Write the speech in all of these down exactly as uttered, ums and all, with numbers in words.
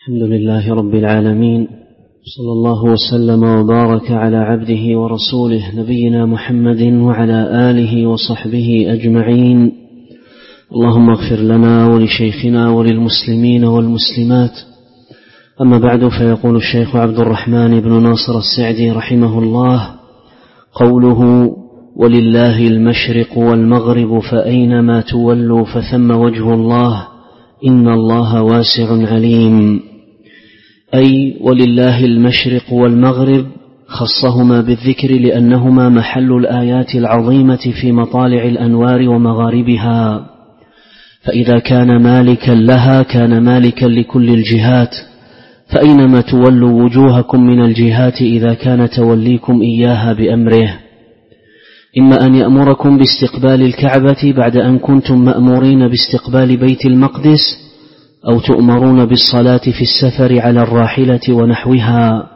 الحمد لله رب العالمين، صلى الله وسلم وبارك على عبده ورسوله نبينا محمد وعلى آله وصحبه أجمعين. اللهم اغفر لنا ولشيخنا وللمسلمين والمسلمات. أما بعد، فيقول الشيخ عبد الرحمن بن ناصر السعدي رحمه الله: قوله ولله المشرق والمغرب فأينما تولوا فثم وجه الله إن الله واسع عليم، أي ولله المشرق والمغرب خصهما بالذكر لأنهما محل الآيات العظيمة في مطالع الأنوار ومغاربها، فإذا كان مالكا لها كان مالكا لكل الجهات، فأينما تولوا وجوهكم من الجهات إذا كان توليكم إياها بأمره، إما أن يأمركم باستقبال الكعبة بعد أن كنتم مأمورين باستقبال بيت المقدس، أو تؤمرون بالصلاة في السفر على الراحلة ونحوها،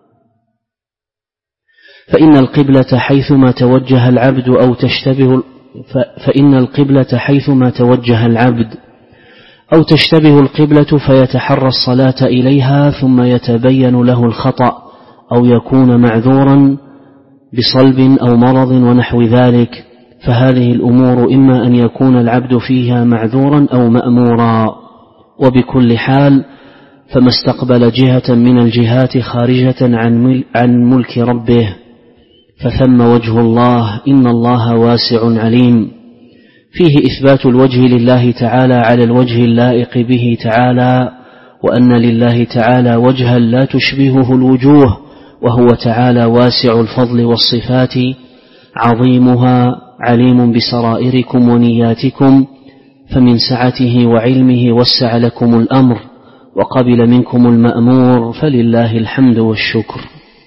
فإن القبلة حيثما توجه العبد أو تشتبه فإن القبلة حيثما توجه العبد أو تشتبه القبلة فيتحرى الصلاة إليها، ثم يتبين له الخطأ أو يكون معذورا بصلب أو مرض ونحو ذلك، فهذه الأمور إما أن يكون العبد فيها معذورا أو مأمورا. وبكل حال فما استقبل جهة من الجهات خارجة عن ملك ربه فثم وجه الله إن الله واسع عليم، فيه إثبات الوجه لله تعالى على الوجه اللائق به تعالى، وأن لله تعالى وجها لا تشبهه الوجوه، وهو تعالى واسع الفضل والصفات عظيمها عليم بسرائركم ونياتكم، فمن سعته وعلمه وسع لكم الأمر وقبل منكم المأمور، فلله الحمد والشكر.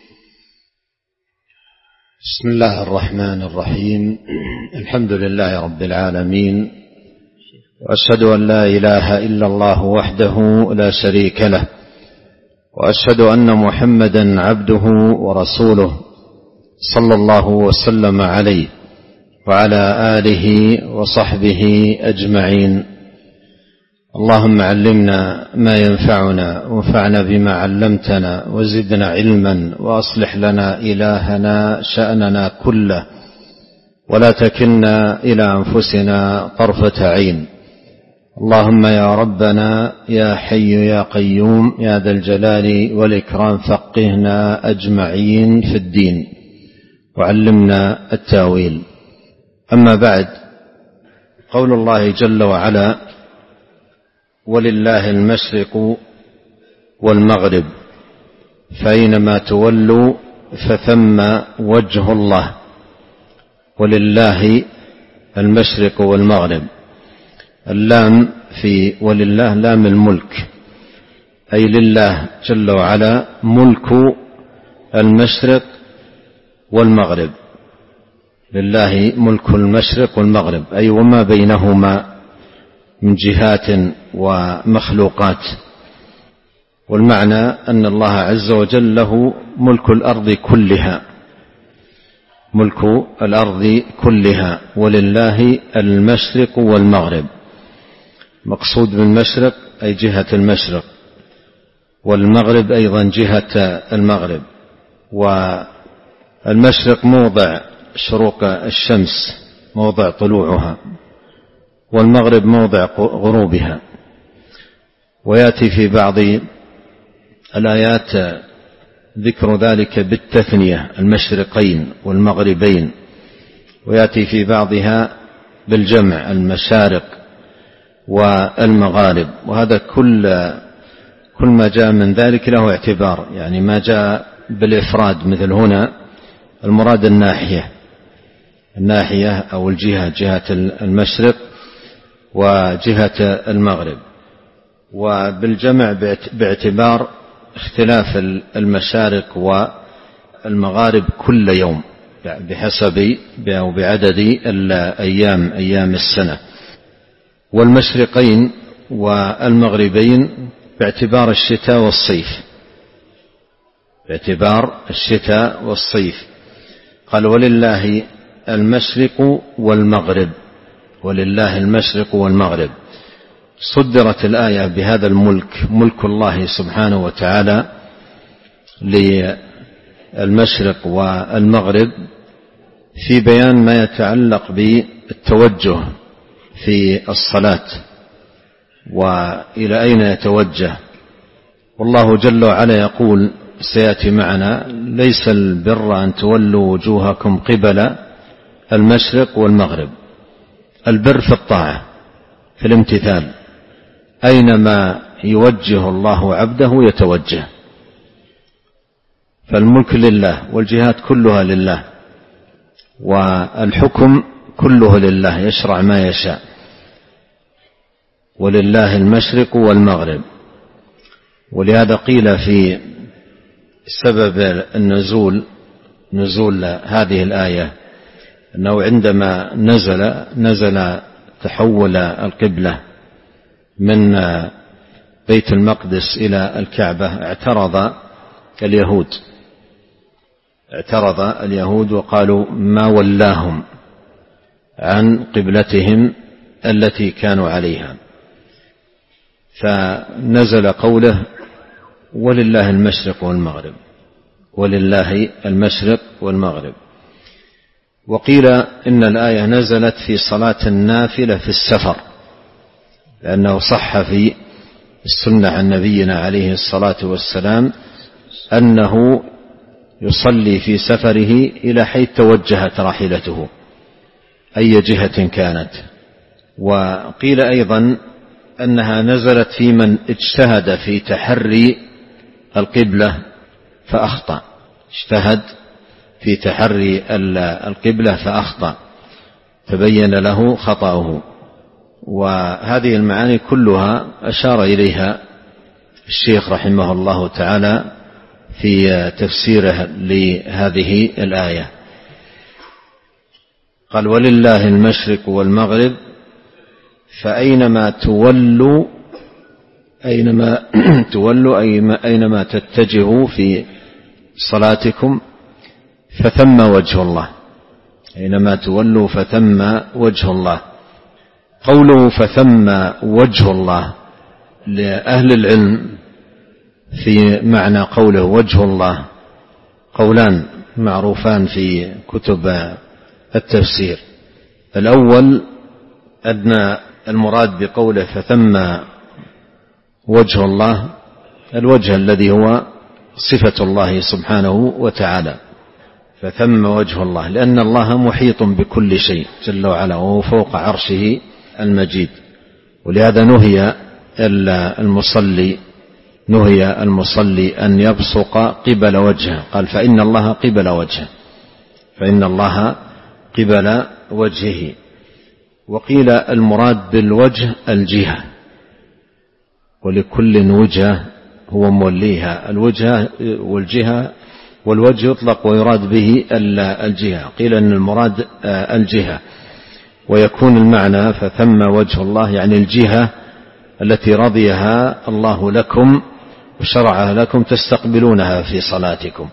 بسم الله الرحمن الرحيم. الحمد لله رب العالمين، وأشهد أن لا إله إلا الله وحده لا شريك له، وأشهد أن محمدا عبده ورسوله صلى الله وسلم عليه وعلى آله وصحبه أجمعين. اللهم علمنا ما ينفعنا وانفعنا بما علمتنا وزدنا علما، وأصلح لنا إلهنا شأننا كله، ولا تكلنا إلى أنفسنا طرفة عين. اللهم يا ربنا يا حي يا قيوم يا ذا الجلال والإكرام فقهنا أجمعين في الدين وعلمنا التاويل. أما بعد، قول الله جل وعلا ولله المشرق والمغرب فأينما تولوا فثم وجه الله. ولله المشرق والمغرب، اللام في ولله لام الملك، أي لله جل وعلا ملك المشرق والمغرب، لله ملك المشرق والمغرب، أي وما بينهما من جهات ومخلوقات. والمعنى أن الله عز وجل له ملك الأرض كلها، ملك الأرض كلها، ولله المشرق والمغرب. مقصود بالمشرق أي جهة المشرق، والمغرب أيضا جهة المغرب. والمشرق موضع شروق الشمس، موضع طلوعها، والمغرب موضع غروبها. ويأتي في بعض الآيات ذكر ذلك بالتثنية، المشرقين والمغربين، ويأتي في بعضها بالجمع، المشارق والمغارب. وهذا كل كل ما جاء من ذلك له اعتبار، يعني ما جاء بالإفراد مثل هنا المراد الناحية الناحية أو الجهة، جهة المشرق وجهة المغرب، وبالجمع باعتبار اختلاف المشارق والمغارب كل يوم بحسب أو بعدد الأيام أيام السنة. والمشرقين والمغربين باعتبار الشتاء والصيف، باعتبار الشتاء والصيف. قال ولله المشرق والمغرب، ولله المشرق والمغرب، صدرت الآية بهذا الملك، ملك الله سبحانه وتعالى للمشرق والمغرب، في بيان ما يتعلق بالتوجه في الصلاة وإلى أين يتوجه. والله جل وعلا يقول سيأتي معنا: ليس البر أن تولوا وجوهكم قبل المشرق والمغرب. البر في الطاعة، في الامتثال، أينما يوجه الله عبده يتوجه. فالملك لله، والجهات كلها لله، والحكم كله لله، يشرع ما يشاء. ولله المشرق والمغرب. ولهذا قيل في سبب النزول نزول هذه الآية أنه عندما نزل نزل تحول القبلة من بيت المقدس إلى الكعبة، اعترض اليهود اعترض اليهود وقالوا: ما ولاهم عن قبلتهم التي كانوا عليها. فنزل قوله: ولله المشرق والمغرب، ولله المشرق والمغرب. وقيل إن الآية نزلت في صلاة النافلة في السفر، لأنه صح في السنة عن نبينا عليه الصلاة والسلام أنه يصلي في سفره إلى حيث توجهت راحلته، أي جهة كانت. وقيل أيضا أنها نزلت في من اجتهد في تحري القبلة فأخطأ، اجتهد في تحري القبلة فأخطأ، تبين له خطأه. وهذه المعاني كلها أشار إليها الشيخ رحمه الله تعالى في تفسيره لهذه الآية. قال: ولله المشرق والمغرب فأينما تولوا، أينما تولوا أينما تتجهوا في صلاتكم فثم وجه الله، أينما تولوا فثم وجه الله. قوله فثم وجه الله لأهل العلم في معنى قوله وجه الله قولان معروفان في كتب التفسير. الأول أن المراد بقوله فثم وجه الله الوجه الذي هو صفة الله سبحانه وتعالى، فثم وجه الله، لأن الله محيط بكل شيء جل وعلا، وهو فوق عرشه المجيد. ولهذا نهي المصلي نهي المصلي أن يبصق قبل وجهه، قال: فإن الله قبل وجهه، فإن الله قبل وجهه. وقيل المراد بالوجه الجهة، ولكل وجهة هو موليها. الوجهة والجهة والوجه يطلق ويراد به الجهة. قيل أن المراد الجهة، ويكون المعنى فثم وجه الله يعني الجهة التي رضيها الله لكم وشرعها لكم تستقبلونها في صلاتكم.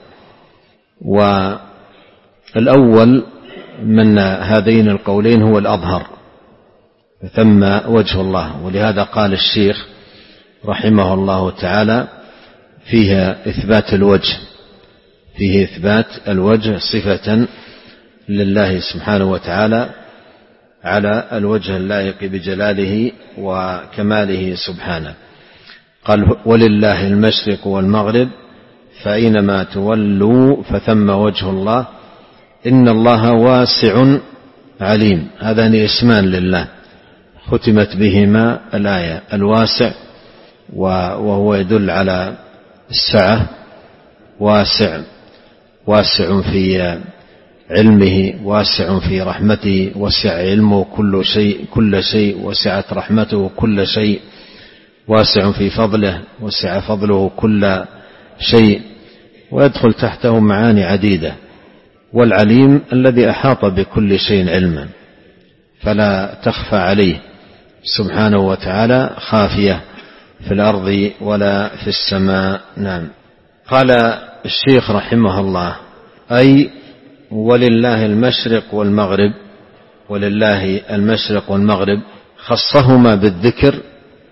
والأول من هذين القولين هو الأظهر، ثم وجه الله. ولهذا قال الشيخ رحمه الله تعالى فيها إثبات الوجه، فيه إثبات الوجه صفة لله سبحانه وتعالى على الوجه اللائق بجلاله وكماله سبحانه. قال: ولله المشرق والمغرب فأينما تولوا فثم وجه الله إن الله واسع عليم. هذان اسمان لله ختمت بهما الآية، الواسع وهو يدل على السعة، واسع واسع في علمه، واسع في رحمته، وسع علمه كل شيء كل شيء، وسعت رحمته كل شيء، واسع في فضله، وسع فضله كل شيء، ويدخل تحته معاني عديدة. والعليم الذي أحاط بكل شيء علما، فلا تخفى عليه سبحانه وتعالى خافية في الأرض ولا في السماء. نعم. قال الشيخ رحمه الله: أي ولله المشرق والمغرب، ولله المشرق والمغرب، خصهما بالذكر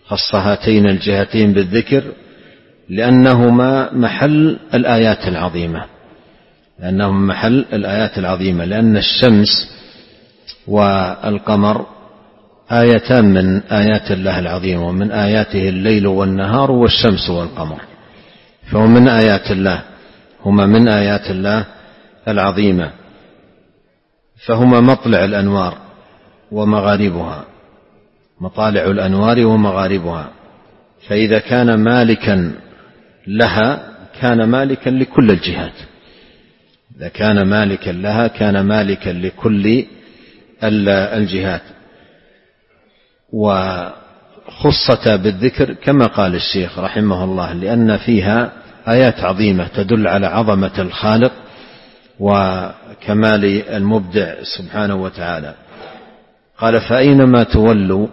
خص هاتين الجهتين بالذكر لأنهما محل الآيات العظيمة لأنهما محل الآيات العظيمة لأن الشمس والقمر آيتان من آيات الله العظيمة ومن آياته الليل والنهار والشمس والقمر فهما من آيات الله هما من آيات الله العظيمة فهما مطلع الأنوار ومغاربها مطالع الأنوار ومغاربها فإذا كان مالكا لها كان مالكا لكل الجهات إذا كان مالكا لها كان مالكا لكل الجهات وخصت بالذكر كما قال الشيخ رحمه الله لأن فيها آيات عظيمة تدل على عظمة الخالق وكمال المبدع سبحانه وتعالى. قال فأينما تولوا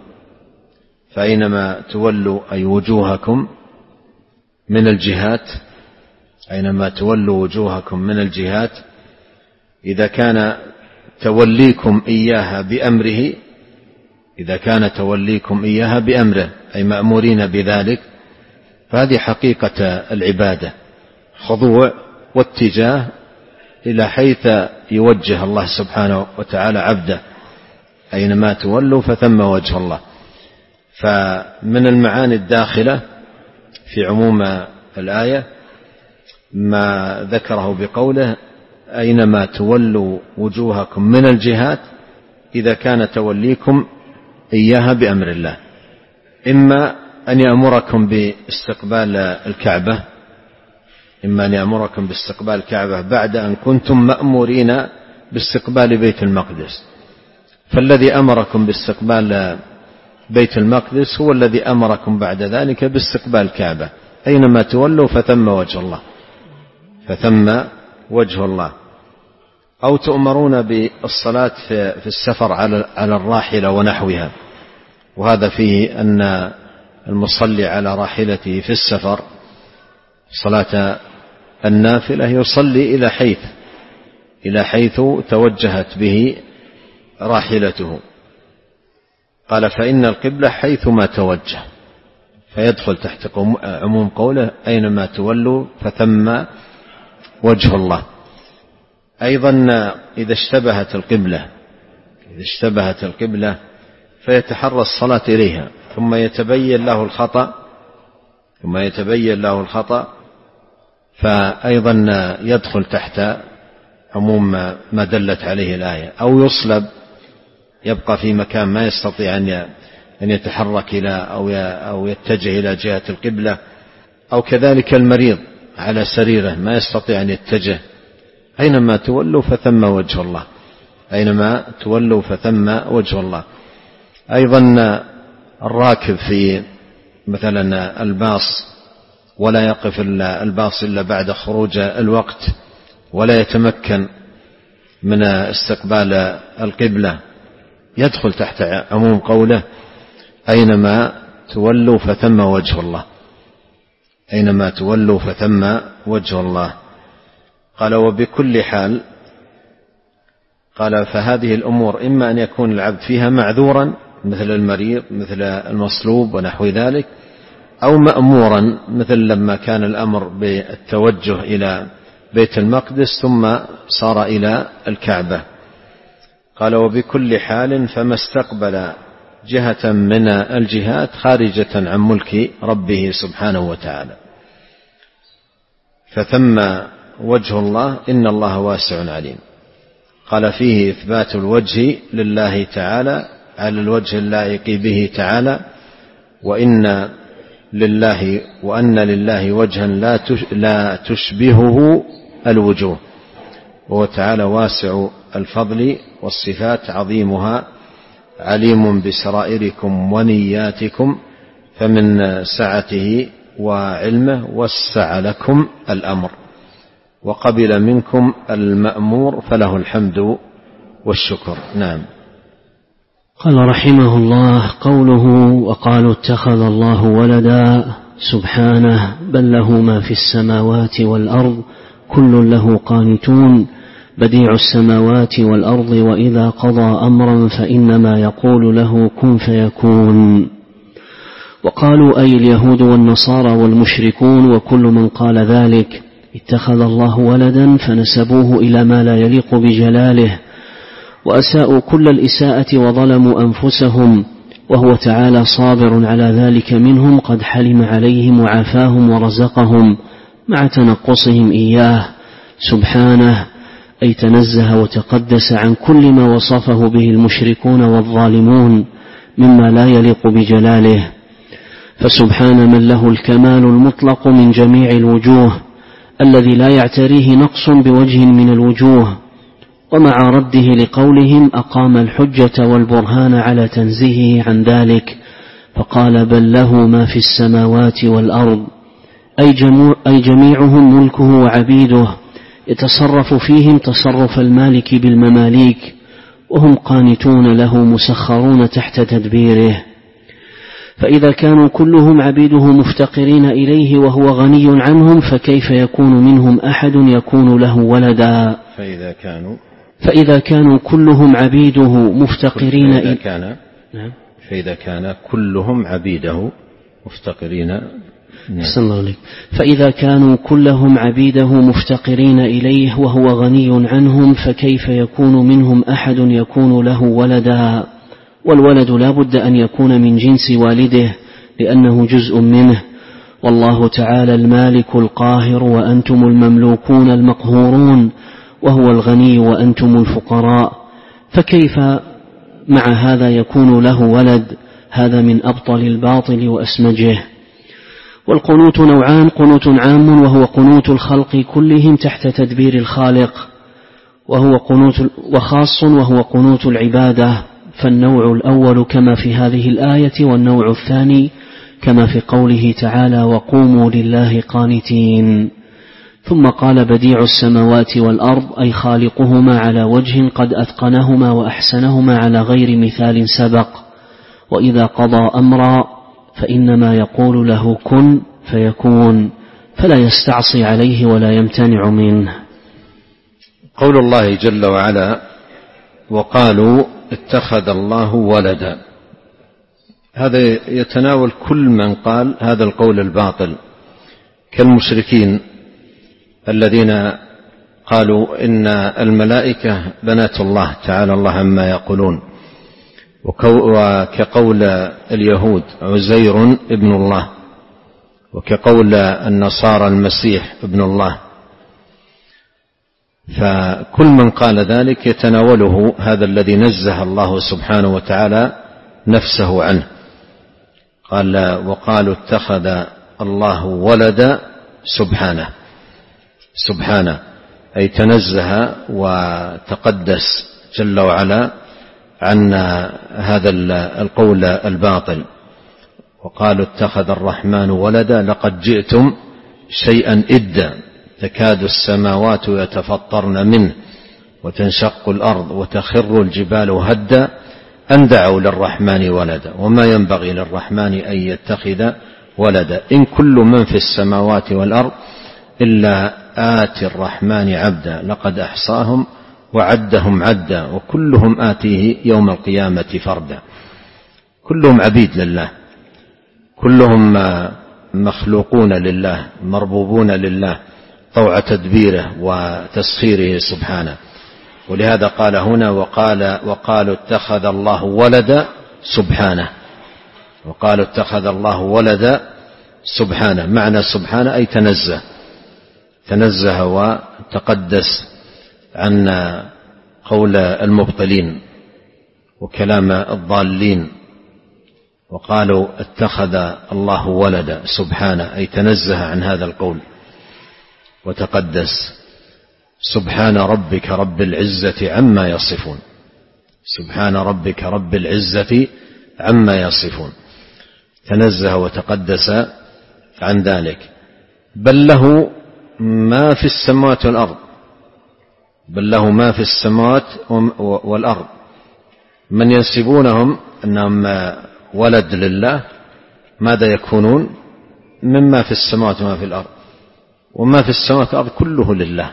فأينما تولوا أي وجوهكم من الجهات أينما تولوا وجوهكم من الجهات إذا كان توليكم إياها بأمره إذا كان توليكم إياها بأمره أي مأمورين بذلك فهذه حقيقة العبادة خضوع واتجاه إلى حيث يوجه الله سبحانه وتعالى عبده أينما تولوا فثم وجه الله. فمن المعاني الداخلة في عموم الآية ما ذكره بقوله أينما تولوا وجوهكم من الجهات إذا كان توليكم إياها بأمر الله إما أن يأمركم باستقبال الكعبة إما أن يأمركم باستقبال الكعبة بعد أن كنتم مأمورين باستقبال بيت المقدس فالذي أمركم باستقبال بيت المقدس هو الذي أمركم بعد ذلك باستقبال الكعبة أينما تولوا فثم وجه الله فثم وجه الله. أو تؤمرون بالصلاة في السفر على الراحلة ونحوها وهذا فيه أن المصلي على راحلته في السفر صلاة النافلة يصلي إلى حيث إلى حيث توجهت به راحلته. قال فإن القبلة حيثما توجه فيدخل تحت عموم قوله أينما تولوا فثم وجه الله. أيضا إذا اشتبهت القبلة إذا اشتبهت القبلة فيتحرى الصلاة إليها ثم يتبين له الخطأ ثم يتبين له الخطأ فأيضا يدخل تحت عموم ما دلت عليه الآية. أو يصلب يبقى في مكان ما يستطيع أن يتحرك إلى أو يتجه إلى جهة القبلة. أو كذلك المريض على سريره ما يستطيع أن يتجه أينما تولوا فثم وجه الله أينما تولوا فثم وجه الله. أيضا الراكب في مثلا الباص ولا يقف الباص إلا بعد خروج الوقت ولا يتمكن من استقبال القبلة يدخل تحت عموم قوله أينما تولوا فثم وجه الله أينما تولوا فثم وجه الله. قال وبكل حال قال فهذه الأمور إما أن يكون العبد فيها معذورا مثل المريض مثل المصلوب ونحو ذلك أو مأمورا مثل لما كان الأمر بالتوجه إلى بيت المقدس ثم صار إلى الكعبة. قال وبكل حال فما استقبل جهة من الجهات خارجة عن ملك ربه سبحانه وتعالى فثم وجه الله إن الله واسع عليم. قال فيه إثبات الوجه لله تعالى على الوجه اللائق به تعالى وإن لله وأن لله وجها لا تشبهه الوجوه وهو تعالى واسع الفضل والصفات عظيمها عليم بسرائركم ونياتكم فمن سعته وعلمه وسع لكم الأمر وقبل منكم المأمور فله الحمد والشكر. نعم. قال رحمه الله قوله وقالوا اتخذ الله ولدا سبحانه بل له ما في السماوات والأرض كل له قانتون بديع السماوات والأرض وإذا قضى أمرا فإنما يقول له كن فيكون. وقالوا أي اليهود والنصارى والمشركون وكل من قال ذلك اتخذ الله ولدا فنسبوه إلى ما لا يليق بجلاله، وأساءوا كل الإساءة وظلموا أنفسهم، وهو تعالى صابر على ذلك منهم، قد حلم عليهم وعافاهم ورزقهم مع تنقصهم إياه سبحانه، أي تنزه وتقدس عن كل ما وصفه به المشركون والظالمون مما لا يليق بجلاله. فسبحان من له الكمال المطلق من جميع الوجوه الذي لا يعتريه نقص بوجه من الوجوه. ومع رده لقولهم أقام الحجة والبرهان على تنزيهه عن ذلك، فقال بل له ما في السماوات والأرض، أي جميعهم ملكه وعبيده يتصرف فيهم تصرف المالك بالمماليك، وهم قانتون له مسخرون تحت تدبيره. فإذا كانوا كلهم عبيده مفتقرين إليه وهو غني عنهم، فكيف يكون منهم أحد يكون له ولدا؟ فإذا كانوا فإذا كانوا كلهم عبيده مفتقرين إليه كان نعم فإذا كان كلهم عبيده مفتقرين نعم. فإذا كانوا كلهم عبيده مفتقرين إليه وهو غني عنهم، فكيف يكون منهم أحد يكون له ولدا؟ والولد لا بد أن يكون من جنس والده لأنه جزء منه، والله تعالى المالك القاهر وأنتم المملوكون المقهورون، وهو الغني وأنتم الفقراء، فكيف مع هذا يكون له ولد؟ هذا من أبطل الباطل وأسمجه. والقنوت نوعان: قنوت عام وهو قنوت الخلق كلهم تحت تدبير الخالق، وهو قنوت وخاص وهو قنوت العبادة. فالنوع الأول كما في هذه الآية، والنوع الثاني كما في قوله تعالى وقوموا لله قانتين. ثم قال بديع السماوات والأرض، أي خالقهما على وجه قد أتقنهما وأحسنهما على غير مثال سبق، وإذا قضى أمرا فإنما يقول له كن فيكون، فلا يستعصي عليه ولا يمتنع منه. قول الله جل وعلا وقالوا اتخذ الله ولدا، هذا يتناول كل من قال هذا القول الباطل، كالمشركين الذين قالوا إن الملائكة بنات الله تعالى الله عما يقولون، وكقول اليهود عزير ابن الله، وكقول النصارى المسيح ابن الله. فكل من قال ذلك يتناوله هذا الذي نزه الله سبحانه وتعالى نفسه عنه. قال وقالوا اتخذ الله ولدا سبحانه، سبحانه أي تنزه وتقدس جل وعلا عن هذا القول الباطل. وقالوا اتخذ الرحمن ولدا لقد جئتم شيئا إدا تكاد السماوات يتفطرن منه وتنشق الأرض وتخر الجبال هدا أن دعوا للرحمن ولدا وما ينبغي للرحمن أن يتخذ ولدا إن كل من في السماوات والأرض إلا آتي الرحمن عبدا لقد أحصاهم وعدهم عدا وكلهم آتيه يوم القيامة فردا. كلهم عبيد لله، كلهم مخلوقون لله، مربوبون لله طوع تدبيره وتسخيره سبحانه. ولهذا قال هنا وقال وقالوا اتخذ الله ولدا سبحانه، وقالوا اتخذ الله ولدا سبحانه. معنى سبحانه أي تنزه، تنزه وتقدس عن قول المبطلين وكلام الضالين. وقالوا اتخذ الله ولدا سبحانه أي تنزه عن هذا القول وتقدس. سبحان ربك رب العزة عما يصفون، سبحان ربك رب العزة عما يصفون، تنزه وتقدس عن ذلك. بل له ما في السماوات والأرض، بل له ما في السماوات والأرض. من ينسبونهم أنهم ولد لله ماذا يكونون؟ مما في السماوات وما في الأرض، وما في السماوات والأرض كله لله.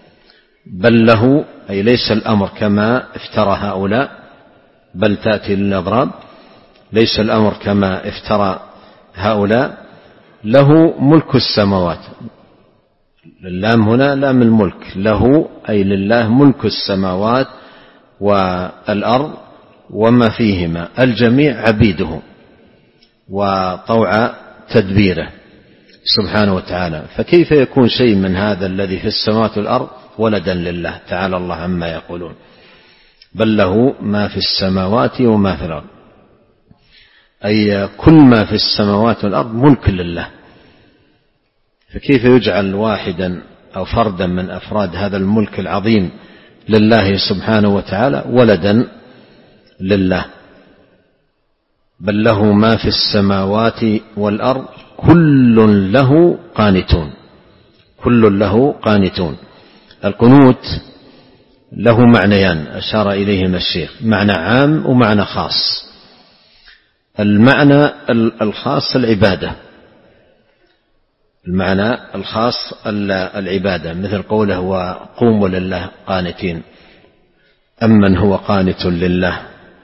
بل له أي ليس الأمر كما افترى هؤلاء، بل تأتي للأضراب، ليس الأمر كما افترى هؤلاء له ملك السماوات. اللام هنا لام الملك، له أي لله ملك السماوات والأرض وما فيهما، الجميع عبيده وطوع تدبيره سبحانه وتعالى. فكيف يكون شيء من هذا الذي في السماوات والأرض ولدا لله تعالى الله عما يقولون؟ بل له ما في السماوات وما في الأرض، أي كل ما في السماوات والأرض ملك لله. فكيف يجعل واحدا أو فردا من أفراد هذا الملك العظيم لله سبحانه وتعالى ولدا لله؟ بل له ما في السماوات والأرض كل له قانتون، كل له قانتون. القنوت له معنيان أشار إليهما الشيخ، معنى عام ومعنى خاص. المعنى الخاص العبادة، المعنى الخاص العبادة، مثل قوله وقوموا لله قانتين، أمن هو قانت لله.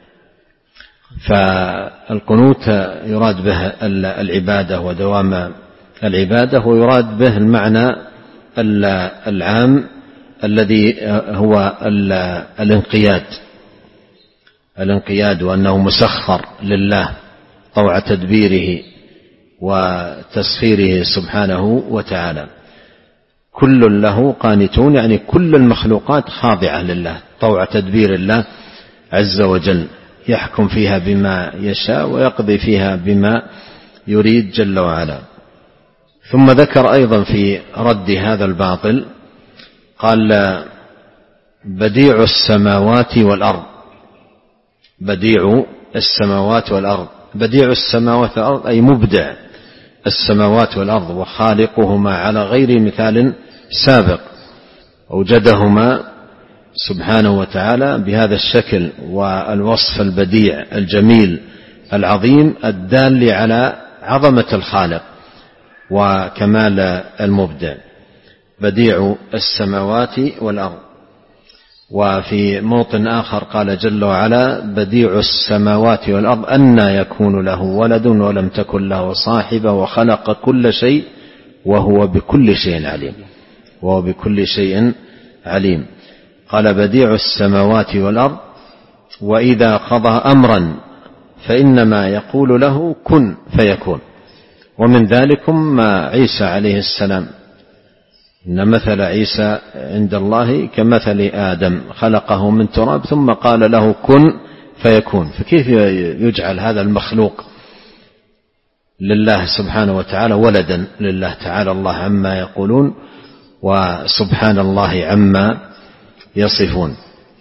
فالقنوت يراد به العبادة ودوام العبادة، ويراد به المعنى العام الذي هو الانقياد، الانقياد وأنه مسخر لله طوع تدبيره وتسخيره سبحانه وتعالى. كل له قانتون، يعني كل المخلوقات خاضعة لله طوع تدبير الله عز وجل، يحكم فيها بما يشاء ويقضي فيها بما يريد جل وعلا. ثم ذكر أيضا في رد هذا الباطل، قال بديع السماوات والأرض، بديع السماوات والأرض. بديع السماوات والأرض أي مبدع السماوات والأرض وخالقهما على غير مثال سابق، أوجدهما سبحانه وتعالى بهذا الشكل والوصف البديع الجميل العظيم الدال على عظمة الخالق وكمال المبدع. بديع السماوات والأرض. وفي موطن آخر قال جل وعلا بديع السماوات والأرض أنى يكون له ولد ولم تكن له صاحبة وخلق كل شيء وهو بكل شيء عليم، وهو بكل شيء عليم. قال بديع السماوات والأرض وإذا قضى أمرا فإنما يقول له كن فيكون. ومن ذلكم ما عيسى عليه السلام، إن مثل عيسى عند الله كمثل آدم خلقه من تراب ثم قال له كن فيكون. فكيف يجعل هذا المخلوق لله سبحانه وتعالى ولدا لله تعالى الله عما يقولون وسبحان الله عما يصفون.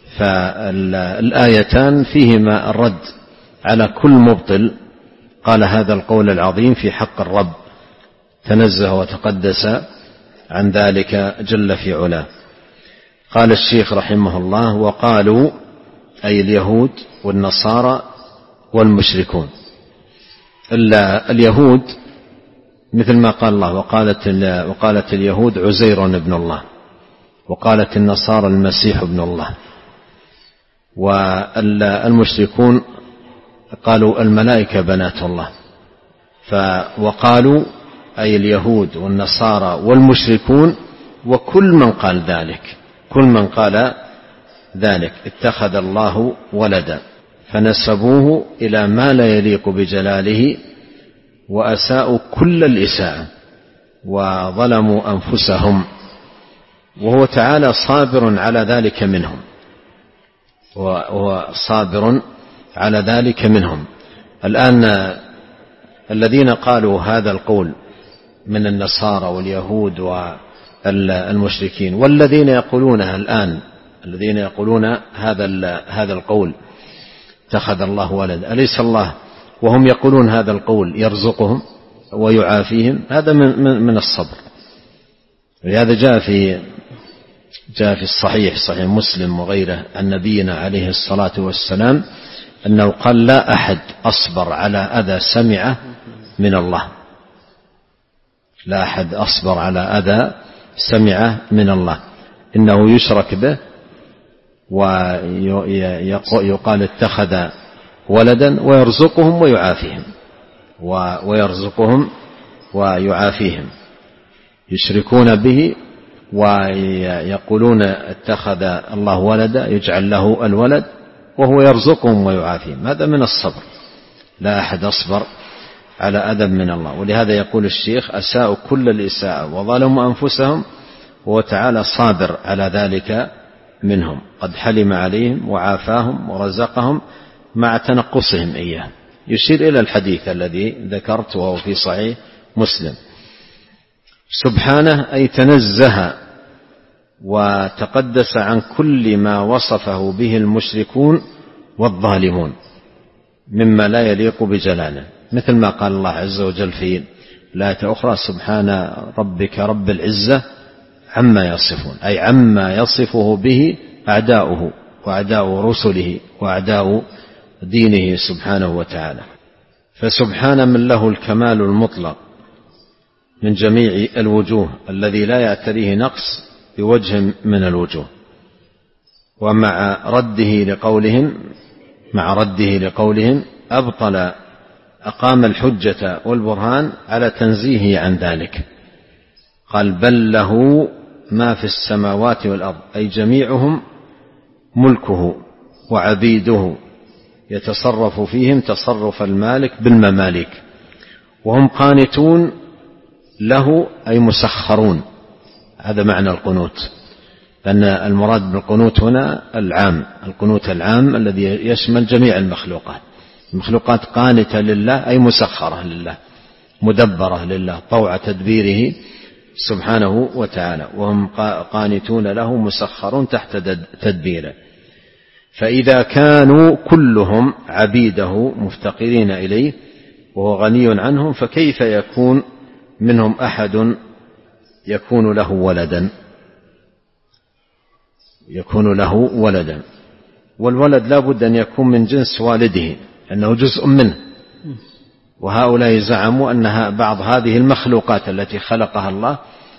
فالآيتان فيهما الرد على كل مبطل قال هذا القول العظيم في حق الرب تنزه وتقدس عن ذلك جل في علاه. قال الشيخ رحمه الله وقالوا أي اليهود والنصارى والمشركون. اليهود مثل ما قال الله وقالت, وقالت اليهود عزير ابن الله، وقالت النصارى المسيح ابن الله، والمشركون قالوا الملائكة بنات الله. وقالوا أي اليهود والنصارى والمشركون وكل من قال ذلك، كل من قال ذلك اتخذ الله ولدا، فنسبوه إلى ما لا يليق بجلاله وأساءوا كل الإساءة وظلموا أنفسهم، وهو تعالى صابر على ذلك منهم، وهو صابر على ذلك منهم. الآن الذين قالوا هذا القول من النصارى واليهود والمشركين والذين يقولونها الآن، الذين يقولون هذا هذا القول اتخذ الله ولد، أليس الله وهم يقولون هذا القول يرزقهم ويعافيهم؟ هذا من, من الصبر. ولهذا جاء في جاء في الصحيح صحيح مسلم وغيره عن نبينا عليه الصلاة والسلام أنه قال لا أحد أصبر على أذى سمعه من الله، لا أحد أصبر على أذى سمعه من الله، إنه يشرك به ويقال اتخذ ولدا ويرزقهم ويعافيهم، ويرزقهم ويعافيهم. يشركون به ويقولون اتخذ الله ولدا، يجعل له الولد وهو يرزقهم ويعافيهم. هذا من الصبر، لا أحد أصبر على أذى من الله. ولهذا يقول الشيخ: أساءوا كل الإساءة وظلموا أنفسهم وتعالى صابر على ذلك منهم، قد حلم عليهم وعافاهم ورزقهم مع تنقصهم إياه. يشير إلى الحديث الذي ذكرت وهو في صحيح مسلم. سبحانه أي تنزه وتقدس عن كل ما وصفه به المشركون والظالمون مما لا يليق بجلاله، مثل ما قال الله عز وجل في الآية أخرى: سبحان ربك رب العزة عما يصفون، أي عما يصفه به أعداؤه وأعداء رسله وأعداء دينه سبحانه وتعالى. فسبحان من له الكمال المطلق من جميع الوجوه الذي لا يعتريه نقص بوجه من الوجوه. ومع رده لقولهم مع رده لقولهم أبطل أقام الحجة والبرهان على تنزيهه عن ذلك. قال: بل له ما في السماوات والأرض، أي جميعهم ملكه وعبيده يتصرف فيهم تصرف المالك بالمماليك، وهم قانتون له أي مسخرون. هذا معنى القنوت، لأن المراد بالقنوت هنا العام، القنوت العام الذي يشمل جميع المخلوقات. المخلوقات قانتة لله أي مسخرة لله، مدبرة لله طوع تدبيره سبحانه وتعالى، وهم قانتون له مسخرون تحت تدبيره. فإذا كانوا كلهم عبيده مفتقرين إليه وهو غني عنهم، فكيف يكون منهم أحد يكون له ولدا يكون له ولدا والولد لا بد أن يكون من جنس والده لأنه جزء منه. وهؤلاء زعموا أنها بعض هذه المخلوقات التي خلقها الله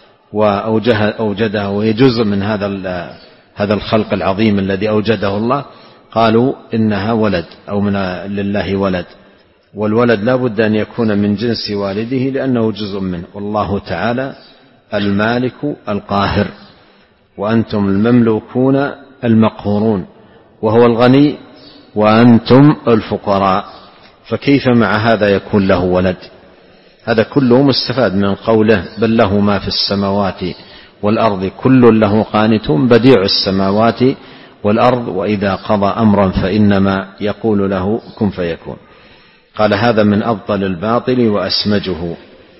وأوجدها وهي جزء من هذا هذا الخلق العظيم الذي أوجده الله، قالوا إنها ولد أو من لله ولد، والولد لا بد أن يكون من جنس والده لأنه جزء منه. والله تعالى المالك القاهر، وأنتم المملوكون المقهورون، وهو الغني وأنتم الفقراء، فكيف مع هذا يكون له ولد؟ هذا كله مستفاد من قوله: بل له ما في السماوات والأرض كل له قانتون، بديع السماوات والأرض، وإذا قضى أمرا فإنما يقول له كن فيكون. قال: هذا من أبطل الباطل وأسمجه.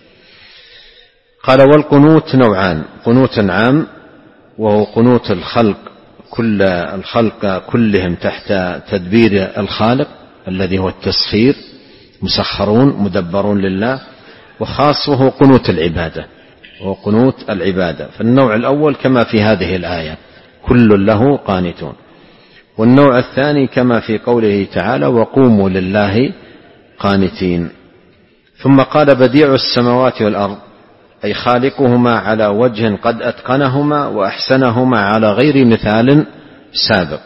قال: والقنوت نوعان: قنوت عام وهو قنوت الخلق، كل الخلق كلهم تحت تدبير الخالق الذي هو التسخير، مسخرون مدبرون لله، وخاص وهو قنوت العبادة وهو قنوت العبادة. فالنوع الأول كما في هذه الآية: كل له قانتون. والنوع الثاني كما في قوله تعالى: وقوموا لله قانتين. ثم قال: بديع السماوات والأرض، أي خالقهما على وجه قد أتقنهما وأحسنهما على غير مثال سابق.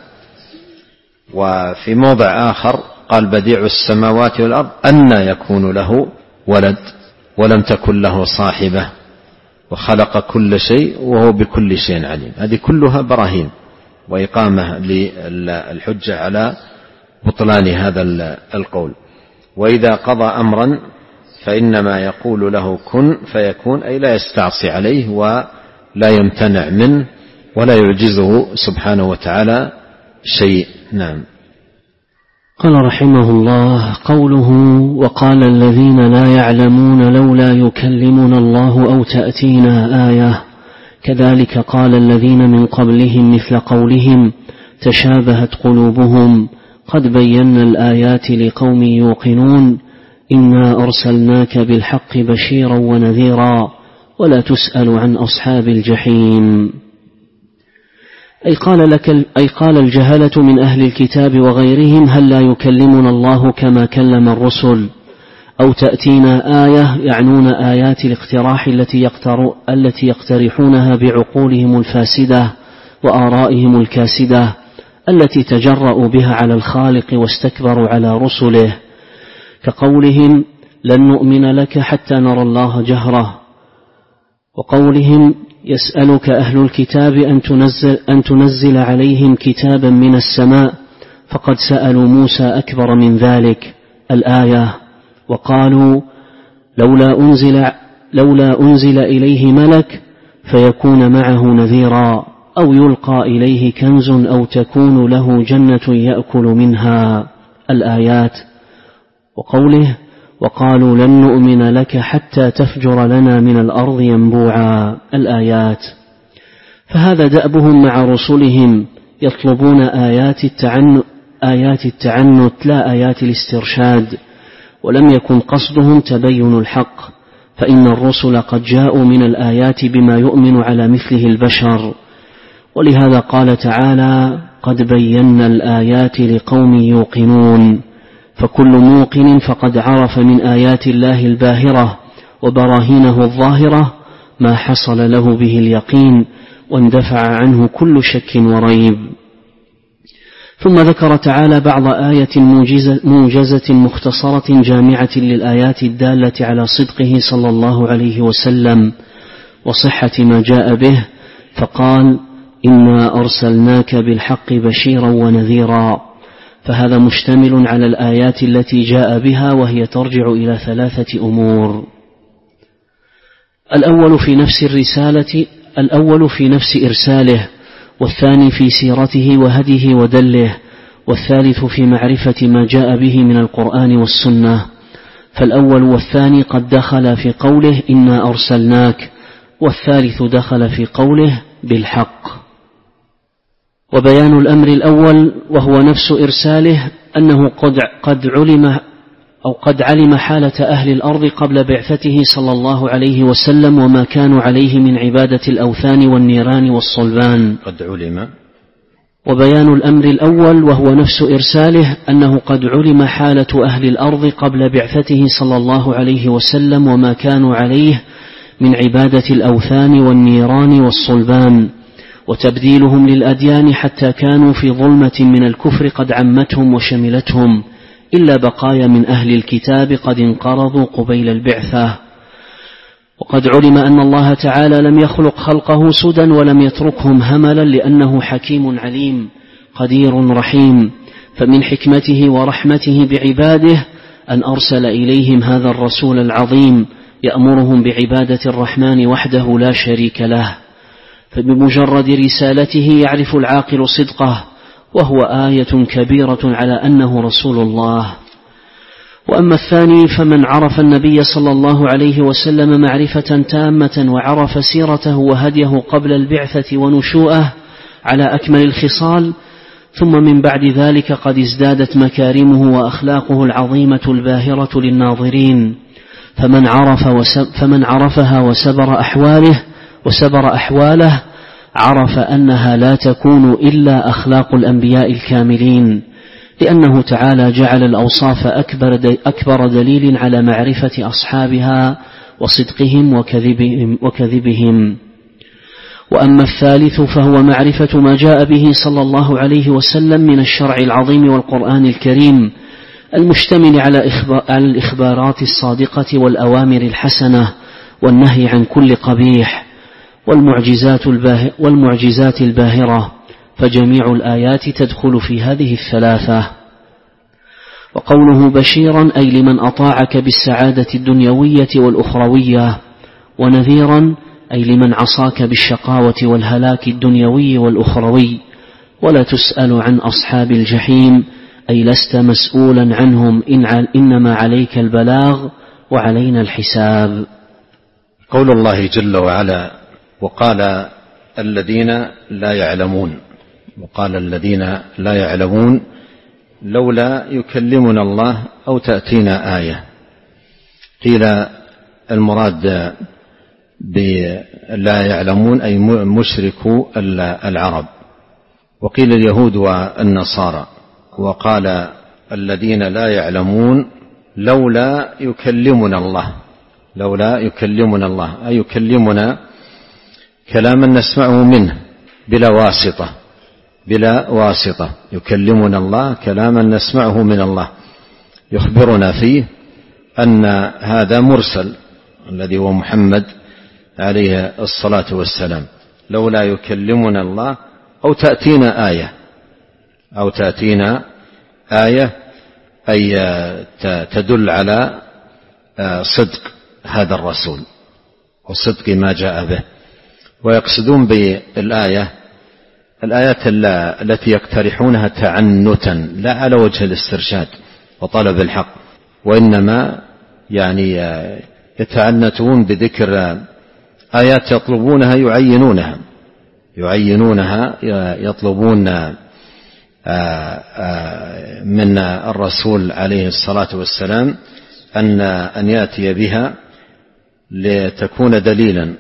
وفي موضع آخر قال: بديع السماوات والأرض أن يكون له ولد ولم تكن له صاحبة وخلق كل شيء وهو بكل شيء عليم. هذه كلها براهين وإقامة للحجة على بطلان هذا القول. وإذا قضى أمرا فإنما يقول له كن فيكون، أي لا يستعصي عليه ولا يمتنع منه ولا يعجزه سبحانه وتعالى شيء. نعم. قال رحمه الله: قوله: وقال الذين لا يعلمون لولا يكلمنا الله أو تأتينا آية، كذلك قال الذين من قبلهم مثل قولهم تشابهت قلوبهم قد بينا الآيات لقوم يوقنون إنا أرسلناك بالحق بشيرا ونذيرا ولا تسأل عن أصحاب الجحيم. أي قال, لك أي قال الجهلة من أهل الكتاب وغيرهم: هل لا يكلمنا الله كما كلم الرسل؟ أو تأتينا آية، يعنون آيات الاقتراح التي, يقتر التي يقترحونها بعقولهم الفاسدة وآرائهم الكاسدة التي تجرؤوا بها على الخالق واستكبروا على رسله، كقولهم: لن نؤمن لك حتى نرى الله جهرة. وقولهم يسألك أهل الكتاب أن تنزل, أن تنزل عليهم كتابا من السماء فقد سألوا موسى أكبر من ذلك الآية. وقالوا لولا أنزل, لولا أنزل إليه ملك فيكون معه نذيرا أو يلقى إليه كنز أو تكون له جنة يأكل منها الآيات. وقوله وقالوا لن نؤمن لك حتى تفجر لنا من الأرض ينبوعا الآيات. فهذا دأبهم مع رسلهم، يطلبون آيات التعنت, آيات التعنت لا آيات الاسترشاد، ولم يكن قصدهم تبين الحق، فإن الرسل قد جاءوا من الآيات بما يؤمن على مثله البشر. ولهذا قال تعالى قد بينا الآيات لقوم يوقنون. فكل موقن فقد عرف من آيات الله الباهرة وبراهينه الظاهرة ما حصل له به اليقين، واندفع عنه كل شك وريب. ثم ذكر تعالى بعض آية موجزة, موجزة مختصرة جامعة للآيات الدالة على صدقه صلى الله عليه وسلم وصحة ما جاء به، فقال إنا أرسلناك بالحق بشيرا ونذيرا. فهذا مشتمل على الآيات التي جاء بها، وهي ترجع إلى ثلاثة أمور. الأول في نفس الرسالة الأول في نفس إرساله، والثاني في سيرته وهديه ودله، والثالث في معرفة ما جاء به من القرآن والسنة. فالأول والثاني قد دخل في قوله إنا أرسلناك، والثالث دخل في قوله بالحق. وبيان الأمر الأول وهو نفس إرساله أنه قد, قد علم أو قد علم حالة أهل الأرض قبل بعثته صلى الله عليه وسلم وما كانوا عليه من عبادة الأوثان والنيران والصلبان. قد علم. وبيان الأمر الأول وهو نفس إرساله أنه قد علم حالة أهل الأرض قبل بعثته صلى الله عليه وسلم وما كانوا عليه من عبادة الأوثان والنيران والصلبان، وتبديلهم للأديان حتى كانوا في ظلمة من الكفر قد عمتهم وشملتهم، إلا بقايا من أهل الكتاب قد انقرضوا قبيل البعثة. وقد علم أن الله تعالى لم يخلق خلقه سدى ولم يتركهم هملا، لأنه حكيم عليم قدير رحيم. فمن حكمته ورحمته بعباده أن أرسل إليهم هذا الرسول العظيم يأمرهم بعبادة الرحمن وحده لا شريك له، فبمجرد رسالته يعرف العاقل صدقه، وهو آية كبيرة على أنه رسول الله. وأما الثاني فمن عرف النبي صلى الله عليه وسلم معرفة تامة وعرف سيرته وهديه قبل البعثة ونشوءه على أكمل الخصال، ثم من بعد ذلك قد ازدادت مكارمه وأخلاقه العظيمة الباهرة للناظرين، فمن, عرف فمن عرفها وسبر أحواله وسبر أحواله عرف أنها لا تكون إلا أخلاق الأنبياء الكاملين، لأنه تعالى جعل الأوصاف أكبر, أكبر دليل على معرفة أصحابها وصدقهم وكذبهم, وكذبهم. وأما الثالث فهو معرفة ما جاء به صلى الله عليه وسلم من الشرع العظيم والقرآن الكريم المشتمل على, إخبار على الإخبارات الصادقة والأوامر الحسنة والنهي عن كل قبيح والمعجزات, الباه والمعجزات الباهرة، فجميع الآيات تدخل في هذه الثلاثة. وقوله بشيرا أي لمن أطاعك بالسعادة الدنيوية والأخروية، ونذيرا أي لمن عصاك بالشقاوة والهلاك الدنيوي والأخروي. ولا تسأل عن أصحاب الجحيم أي لست مسؤولا عنهم، إن إنما عليك البلاغ وعلينا الحساب. قول الله جل وعلا وقال الذين لا يعلمون وقال الذين لا يعلمون لولا يكلمنا الله أو تأتينا آية. قيل المراد بلا يعلمون أي مشركو العرب، وقيل اليهود والنصارى. وقال الذين لا يعلمون لولا يكلمنا الله لولا يكلمنا الله أي يكلمنا كلاما نسمعه منه بلا واسطة بلا واسطة يكلمنا الله كلاما نسمعه من الله يخبرنا فيه أن هذا مرسل الذي هو محمد عليه الصلاة والسلام. لولا يكلمنا الله أو تأتينا آية أو تأتينا آية أي تدل على صدق هذا الرسول وصدق ما جاء به. ويقصدون بالآية الآيات التي يقترحونها تعنتا لا على وجه الاسترشاد وطلب الحق، وإنما يعني يتعنتون بذكر آيات يطلبونها يعينونها يعينونها يطلبون من الرسول عليه الصلاة والسلام أن أن يأتي بها لتكون دليلا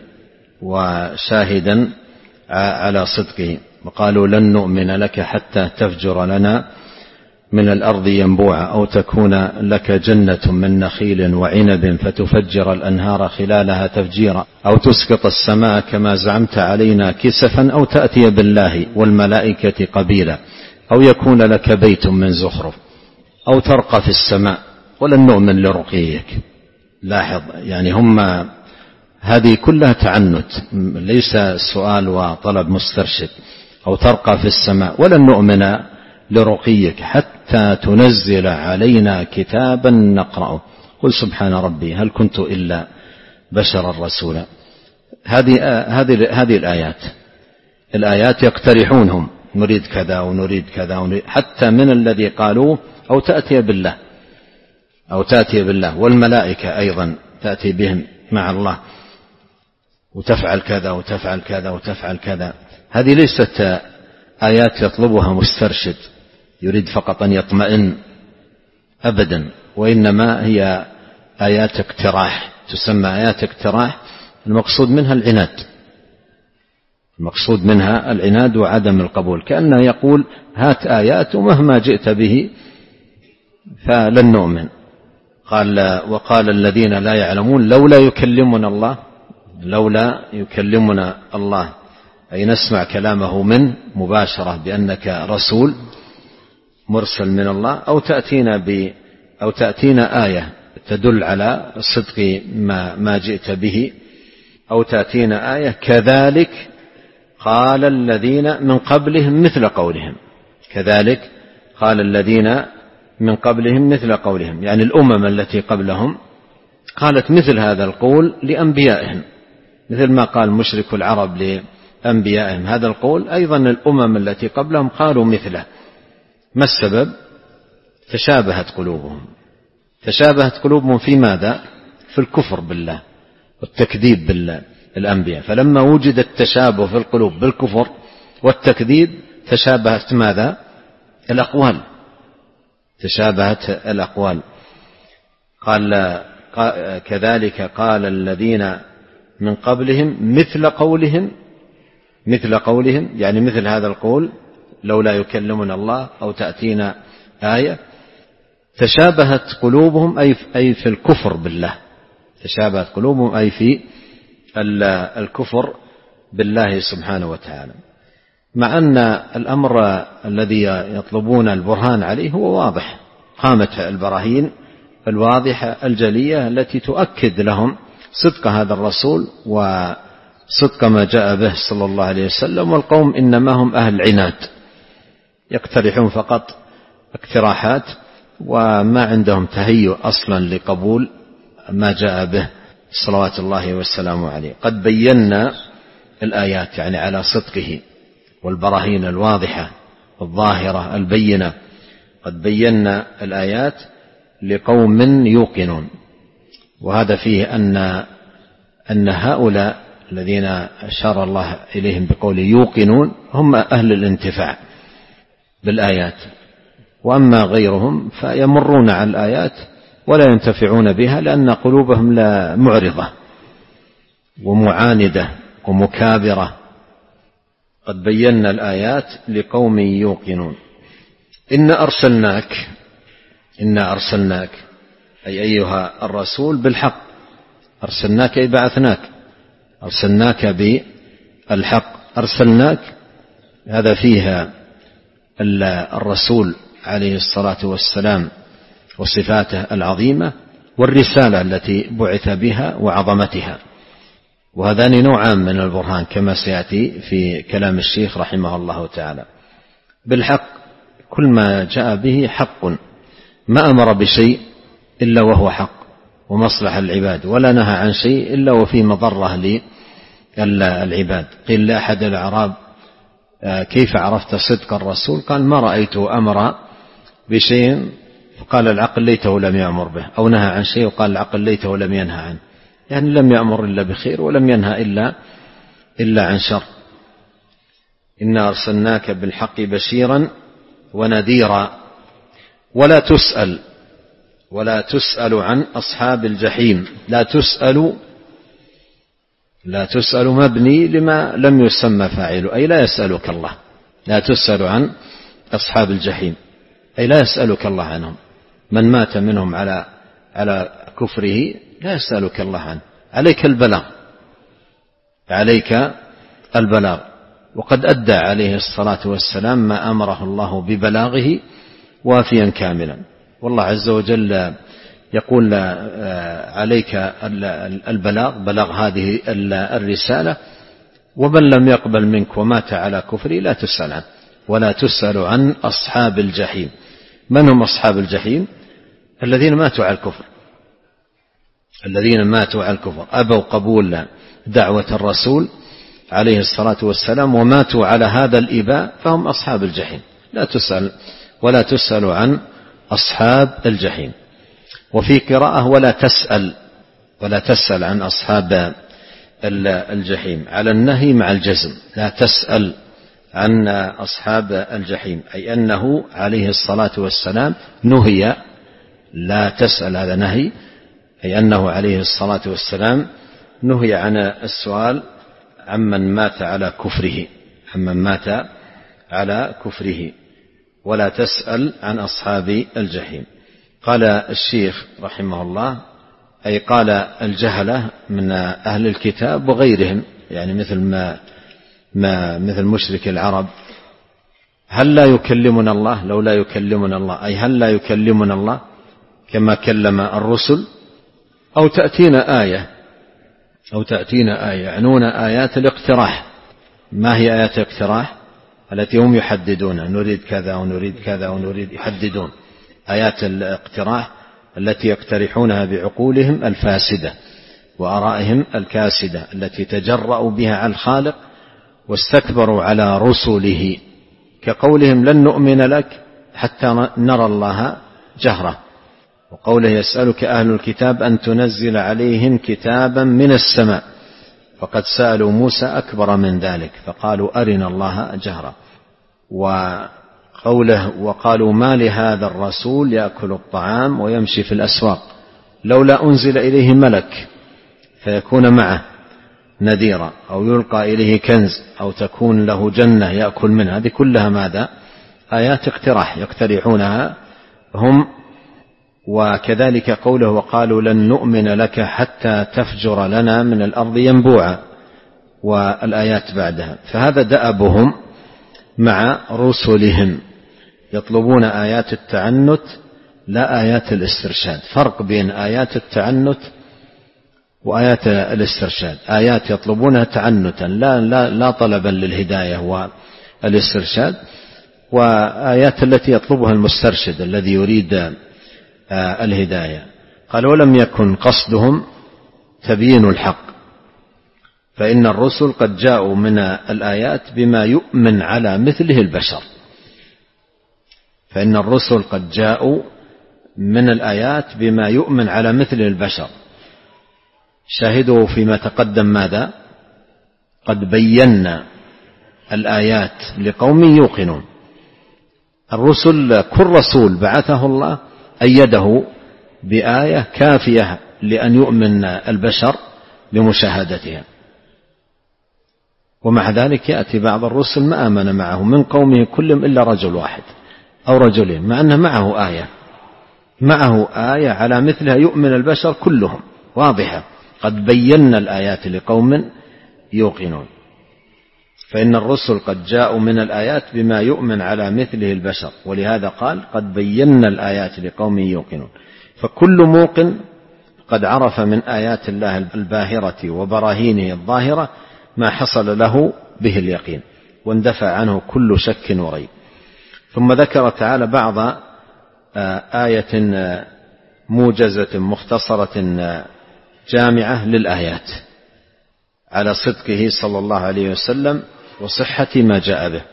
وشاهدا على صدقه. وقالوا لن نؤمن لك حتى تفجر لنا من الأرض ينبوعا أو تكون لك جنة من نخيل وعنب فتفجر الأنهار خلالها تفجيرا أو تسقط السماء كما زعمت علينا كسفا أو تأتي بالله والملائكة قبيلا أو يكون لك بيت من زخرف أو ترقى في السماء ولن نؤمن لرقيك. لاحظ يعني هم هذه كلها تعنت، ليس سؤال وطلب مسترشد. أو ترقى في السماء ولن نؤمن لرقيك حتى تنزل علينا كتابا نقرأه قل سبحان ربي هل كنت إلا بشرا رسولا. هذه هذه هذه الآيات الآيات يقترحونهم نريد كذا ونريد كذا ونريد حتى من الذي قالوا أو تأتي بالله أو تأتي بالله والملائكة أيضا تأتي بهم مع الله وتفعل كذا وتفعل كذا وتفعل كذا. هذه ليست آيات يطلبها مسترشد يريد فقط أن يطمئن أبدا، وإنما هي آيات اقتراح، تسمى آيات اقتراح. المقصود منها العناد، المقصود منها العناد وعدم القبول، كأنه يقول هات آيات ومهما جئت به فلن نؤمن. قال وقال الذين لا يعلمون لولا يكلمنا الله لولا يكلمنا الله أي نسمع كلامه من مباشرة بأنك رسول مرسل من الله أو تأتينا ب أو تأتينا آية تدل على صدق ما ما جئت به أو تأتينا آية كذلك قال الذين من قبلهم مثل قولهم. كذلك قال الذين من قبلهم مثل قولهم، يعني الأمم التي قبلهم قالت مثل هذا القول لأنبيائهم، مثل ما قال مشرك العرب لأنبيائهم هذا القول، أيضا الأمم التي قبلهم قالوا مثله. ما السبب؟ تشابهت قلوبهم. تشابهت قلوبهم في ماذا؟ في الكفر بالله والتكذيب بالأنبياء. فلما وجد التشابه في القلوب بالكفر والتكذيب تشابهت ماذا؟ الأقوال، تشابهت الأقوال. قال كذلك قال الذين من قبلهم مثل قولهم مثل قولهم يعني مثل هذا القول لولا يكلمنا الله أو تأتينا آية. تشابهت قلوبهم أي في الكفر بالله، تشابهت قلوبهم أي في الكفر بالله سبحانه وتعالى، مع أن الأمر الذي يطلبون البرهان عليه هو واضح. قامت البراهين الواضحة الجلية التي تؤكد لهم صدق هذا الرسول وصدق ما جاء به صلى الله عليه وسلم. والقوم إنما هم أهل عناد، يقترحون فقط اقتراحات وما عندهم تهيؤ أصلا لقبول ما جاء به صلوات الله والسلام عليه. قد بينا الآيات يعني على صدقه والبراهين الواضحة الظاهرة البينة، قد بينا الآيات لقوم يوقنون. وهذا فيه أن أن هؤلاء الذين أشار الله إليهم بقول يوقنون هم أهل الانتفاع بالآيات، وأما غيرهم فيمرون على الآيات ولا ينتفعون بها لأن قلوبهم لا معرضة ومعاندة ومكابرة. قد بينا الآيات لقوم يوقنون. إن أرسلناك إن أرسلناك أي أيها الرسول بالحق، أرسلناك أي بعثناك، أرسلناك بالحق. أرسلناك هذا فيها الرسول عليه الصلاة والسلام وصفاته العظيمة، والرسالة التي بعث بها وعظمتها، وهذان نوعان من البرهان كما سيأتي في كلام الشيخ رحمه الله تعالى. بالحق كل ما جاء به حق، ما أمر بشيء إلا وهو حق ومصلحة العباد، ولا نهى عن شيء إلا وفي مضرة للعباد. قيل لأحد الأعراب كيف عرفت صدق الرسول؟ قال ما رأيته أمر بشيء فقال العقل ليته لم يأمر به، أو نهى عن شيء وقال العقل ليته لم ينهى عنه، يعني لم يأمر إلا بخير ولم ينهى إلا, إلا عن شر. إنا أرسلناك بالحق بشيرا ونذيرا. ولا تسأل ولا تسأل عن أصحاب الجحيم. لا تسأل لا تسأل مبني لما لم يسمى فاعله، أي لا يسألك الله. لا تسأل عن أصحاب الجحيم أي لا يسألك الله عنهم. من مات منهم على على كفره لا يسألك الله عنه، عليك البلاغ عليك البلاغ وقد أدى عليه الصلاة والسلام ما أمره الله ببلاغه وافيا كاملا. والله عز وجل يقول عليك البلاغ، بلغ هذه الرسالة، ومن لم يقبل منك ومات على كفره لا تسأل عنه. ولا تسأل عن أصحاب الجحيم. من هم أصحاب الجحيم؟ الذين ماتوا على الكفر، الذين ماتوا على الكفر أبوا قبول دعوة الرسول عليه الصلاة والسلام وماتوا على هذا الإباء فهم أصحاب الجحيم. لا تسأل ولا تسأل عن أصحاب الجحيم. وفي قراءة ولا تسأل ولا تسأل عن أصحاب الجحيم، على النهي مع الجزم. لا تسأل عن أصحاب الجحيم أي أنه عليه الصلاة والسلام نهي. لا تسأل هذا نهي، أي أنه عليه الصلاة والسلام نهي عن السؤال عمن مات على كفره عمن مات على كفره. ولا تسأل عن أصحاب الجحيم. قال الشيخ رحمه الله أي قال الجهلة من أهل الكتاب وغيرهم، يعني مثل ما, ما مثل مشرك العرب. هل لا يكلمنا الله؟ لو لا يكلمنا الله أي هل لا يكلمنا الله كما كلم الرسل؟ أو تأتينا آية أو تأتينا آية يعنون آيات الاقتراح. ما هي آيات الاقتراح؟ التي هم يحددون نريد كذا ونريد كذا ونريد، يحددون. آيات الاقتراح التي يقترحونها بعقولهم الفاسدة وآرائهم الكاسدة التي تجرأوا بها على الخالق واستكبروا على رسله، كقولهم لن نؤمن لك حتى نرى الله جهرة، وقوله يسألك أهل الكتاب أن تنزل عليهم كتابا من السماء، فقد سألوا موسى أكبر من ذلك فقالوا أرنا الله جهرة. وقوله وقالوا ما لهذا الرسول يأكل الطعام ويمشي في الأسواق لولا أنزل إليه ملك فيكون معه نذيرا أو يلقى إليه كنز أو تكون له جنة يأكل منها. هذه كلها ماذا؟ آيات اقتراح يقترحونها هم. وكذلك قوله وقالوا لن نؤمن لك حتى تفجر لنا من الأرض ينبوعا، والآيات بعدها. فهذا دأبهم مع رسلهم، يطلبون آيات التعنت لا آيات الاسترشاد. فرق بين آيات التعنت وآيات الاسترشاد. آيات يطلبونها تعنتا لا, لا, لا طلبا للهداية والاسترشاد، وآيات التي يطلبها المسترشد الذي يريد الهداية. قال ولم يكن قصدهم تبيين الحق، فإن الرسل قد جاءوا من الآيات بما يؤمن على مثله البشر. فإن الرسل قد جاءوا من الآيات بما يؤمن على مثل البشر. شاهدوا فيما تقدم ماذا؟ قد بينا الآيات لقوم يوقنون. الرسل كل رسول بعثه الله أيده بآية كافية لأن يؤمن البشر بمشاهدتها، ومع ذلك يأتي بعض الرسل ما آمن معه من قومه كلهم إلا رجل واحد أو رجلين، مع أنه معه آية معه آية على مثلها يؤمن البشر كلهم واضحة. قد بينا الآيات لقوم يوقنون. فإن الرسل قد جاءوا من الآيات بما يؤمن على مثله البشر، ولهذا قال قد بينا الآيات لقوم يوقنون. فكل موقن قد عرف من آيات الله الباهرة وبراهينه الظاهرة ما حصل له به اليقين، واندفع عنه كل شك وريب. ثم ذكر تعالى بعض آية موجزة مختصرة جامعة للآيات على صدقه صلى الله عليه وسلم وصحة ما جاء به.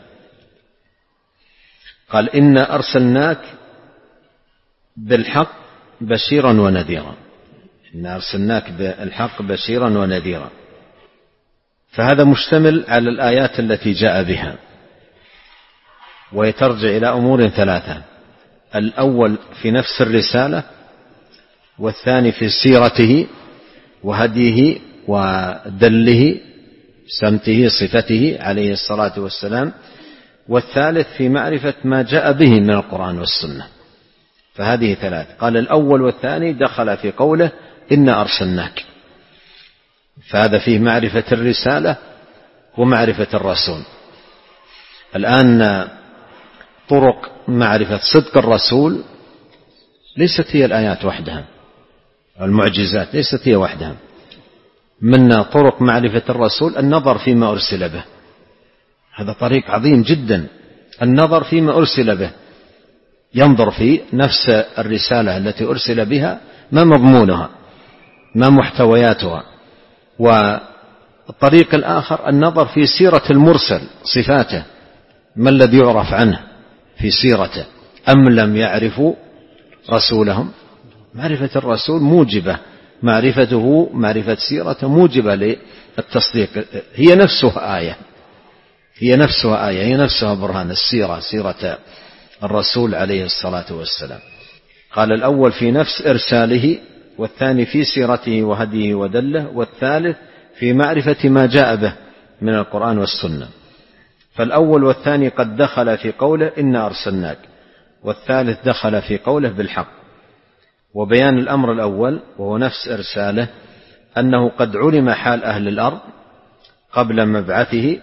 قال: إنا أرسلناك بالحق بشيرا ونذيرا. إنا أرسلناك بالحق بشيرا ونذيرا، فهذا مشتمل على الآيات التي جاء بها، ويترجع إلى أمور ثلاثة: الأول في نفس الرسالة، والثاني في سيرته وهديه ودله سمته صفته عليه الصلاة والسلام، والثالث في معرفة ما جاء به من القرآن والسنة. فهذه ثلاث. قال الأول والثاني دخل في قوله إنا أرسلناك، فهذا فيه معرفة الرسالة ومعرفة الرسول. الآن طرق معرفة صدق الرسول ليست هي الآيات وحدها، المعجزات ليست هي وحدها. من طرق معرفة الرسول النظر فيما أرسل به، هذا طريق عظيم جدا، النظر فيما أرسل به، ينظر في نفس الرسالة التي أرسل بها ما مضمونها ما محتوياتها. والطريق الآخر النظر في سيرة المرسل، صفاته، ما الذي يعرف عنه في سيرته، أم لم يعرفوا رسولهم. معرفة الرسول موجبة، معرفته معرفة سيرته موجبة للتصديق، هي نفسها آية هي نفسها آية هي نفسها برهان. السيرة سيرة الرسول عليه الصلاة والسلام. قال الأول في نفس إرساله، والثاني في سيرته وهديه ودله، والثالث في معرفة ما جاء به من القرآن والسنة. فالأول والثاني قد دخل في قوله إنا أرسلناك، والثالث دخل في قوله بالحق. وبيان الأمر الأول وهو نفس إرساله أنه قد علم حال أهل الأرض قبل مبعثه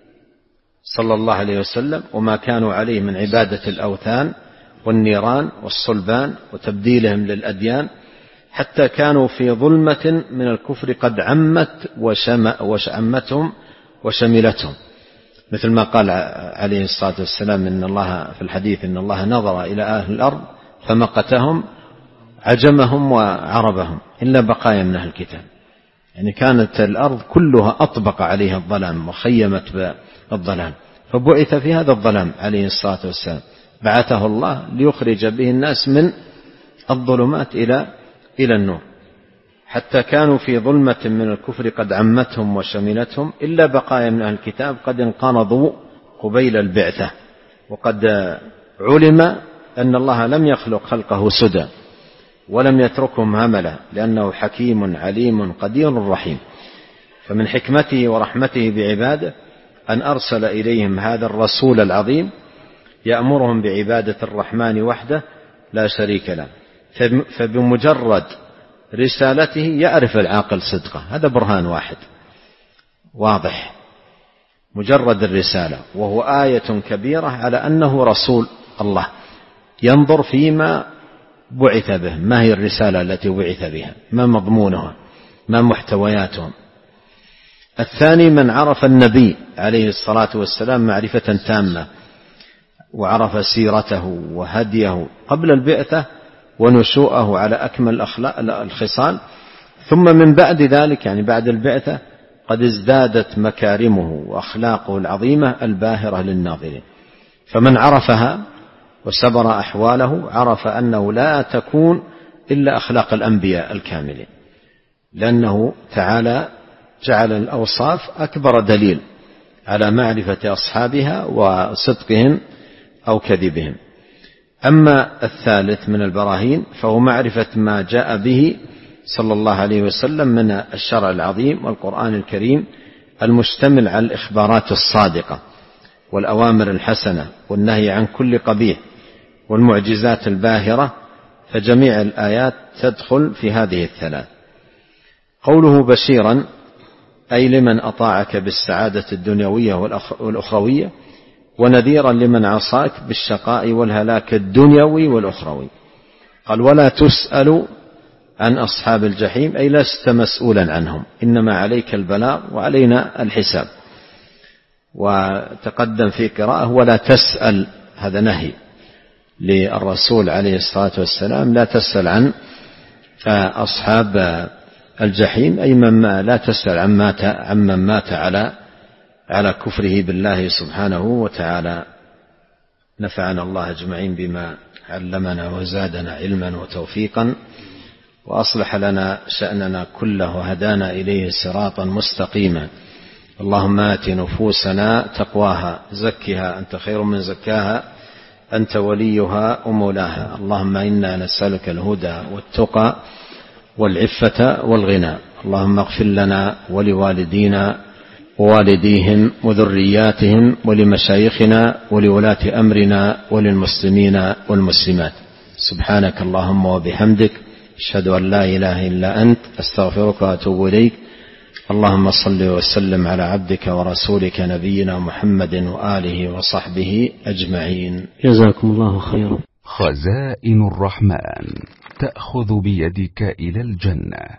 صلى الله عليه وسلم وما كانوا عليه من عبادة الأوثان والنيران والصلبان وتبديلهم للأديان، حتى كانوا في ظلمة من الكفر قد عمت وشمتهم وشملتهم، مثل ما قال عليه الصلاة والسلام إن الله في الحديث إن الله نظر إلى أهل الأرض فمقتهم عجمهم وعربهم إلا بقايا من أهل الكتاب. يعني كانت الأرض كلها أطبق عليها الظلام وخيمت بالظلام، فبعث في هذا الظلام عليه الصلاة والسلام، بعثه الله ليخرج به الناس من الظلمات إلى إلى النور، حتى كانوا في ظلمة من الكفر قد عمتهم وشملتهم إلا بقايا من أهل الكتاب قد انقرضوا قبيل البعثة. وقد علم أن الله لم يخلق خلقه سدى ولم يتركهم هملا، لأنه حكيم عليم قدير رحيم. فمن حكمته ورحمته بعباده أن أرسل إليهم هذا الرسول العظيم يأمرهم بعبادة الرحمن وحده لا شريك له. فبمجرد رسالته يعرف العاقل صدقه، هذا برهان واحد واضح، مجرد الرسالة، وهو آية كبيرة على أنه رسول الله. ينظر فيما بعث به، ما هي الرسالة التي بعث بها، ما مضمونها، ما محتوياتهم. الثاني من عرف النبي عليه الصلاة والسلام معرفة تامة، وعرف سيرته وهديه قبل البعثة ونشوءه على أكمل الخصال، ثم من بعد ذلك يعني بعد البعثة قد ازدادت مكارمه وأخلاقه العظيمة الباهرة للناظرين. فمن عرفها وسبر أحواله عرف أنه لا تكون إلا أخلاق الأنبياء الكاملين، لأنه تعالى جعل الأوصاف أكبر دليل على معرفة أصحابها وصدقهم أو كذبهم. أما الثالث من البراهين فهو معرفة ما جاء به صلى الله عليه وسلم من الشرع العظيم والقرآن الكريم المشتمل على الإخبارات الصادقة والأوامر الحسنة والنهي عن كل قبيح والمعجزات الباهرة، فجميع الآيات تدخل في هذه الثلاث. قوله بشيرا أي لمن أطاعك بالسعادة الدنيوية والأخروية، ونذيرا لمن عصاك بالشقاء والهلاك الدنيوي والأخروي. قال ولا تسأل عن أصحاب الجحيم أي لست مسؤولا عنهم، إنما عليك البلاغ وعلينا الحساب. وتقدم في قراءة ولا تسأل، هذا نهي للرسول عليه الصلاة والسلام، لا تسأل عن أصحاب الجحيم، أي من لا تسأل عن مات عمن مات على على كفره بالله سبحانه وتعالى. نفعنا الله أجمعين بما علمنا وزادنا علما وتوفيقا، وأصلح لنا شأننا كله وهدانا إليه صراطا مستقيما. اللهم آت نفوسنا تقواها زكها أنت خير من زكاها أنت وليها ومولاها. اللهم إنا نسألك الهدى والتقى والعفة والغنى. اللهم اغفر لنا ولوالدينا ووالديهم وذرياتهم ولمشايخنا ولولاة أمرنا وللمسلمين والمسلمات. سبحانك اللهم وبحمدك، أشهد أن لا إله إلا أنت، أستغفرك وأتوب إليك. اللهم صل وسلم على عبدك ورسولك نبينا محمد وآله وصحبه أجمعين. جزاكم الله خيرا. خزائن الرحمن تأخذ بيدك إلى الجنة.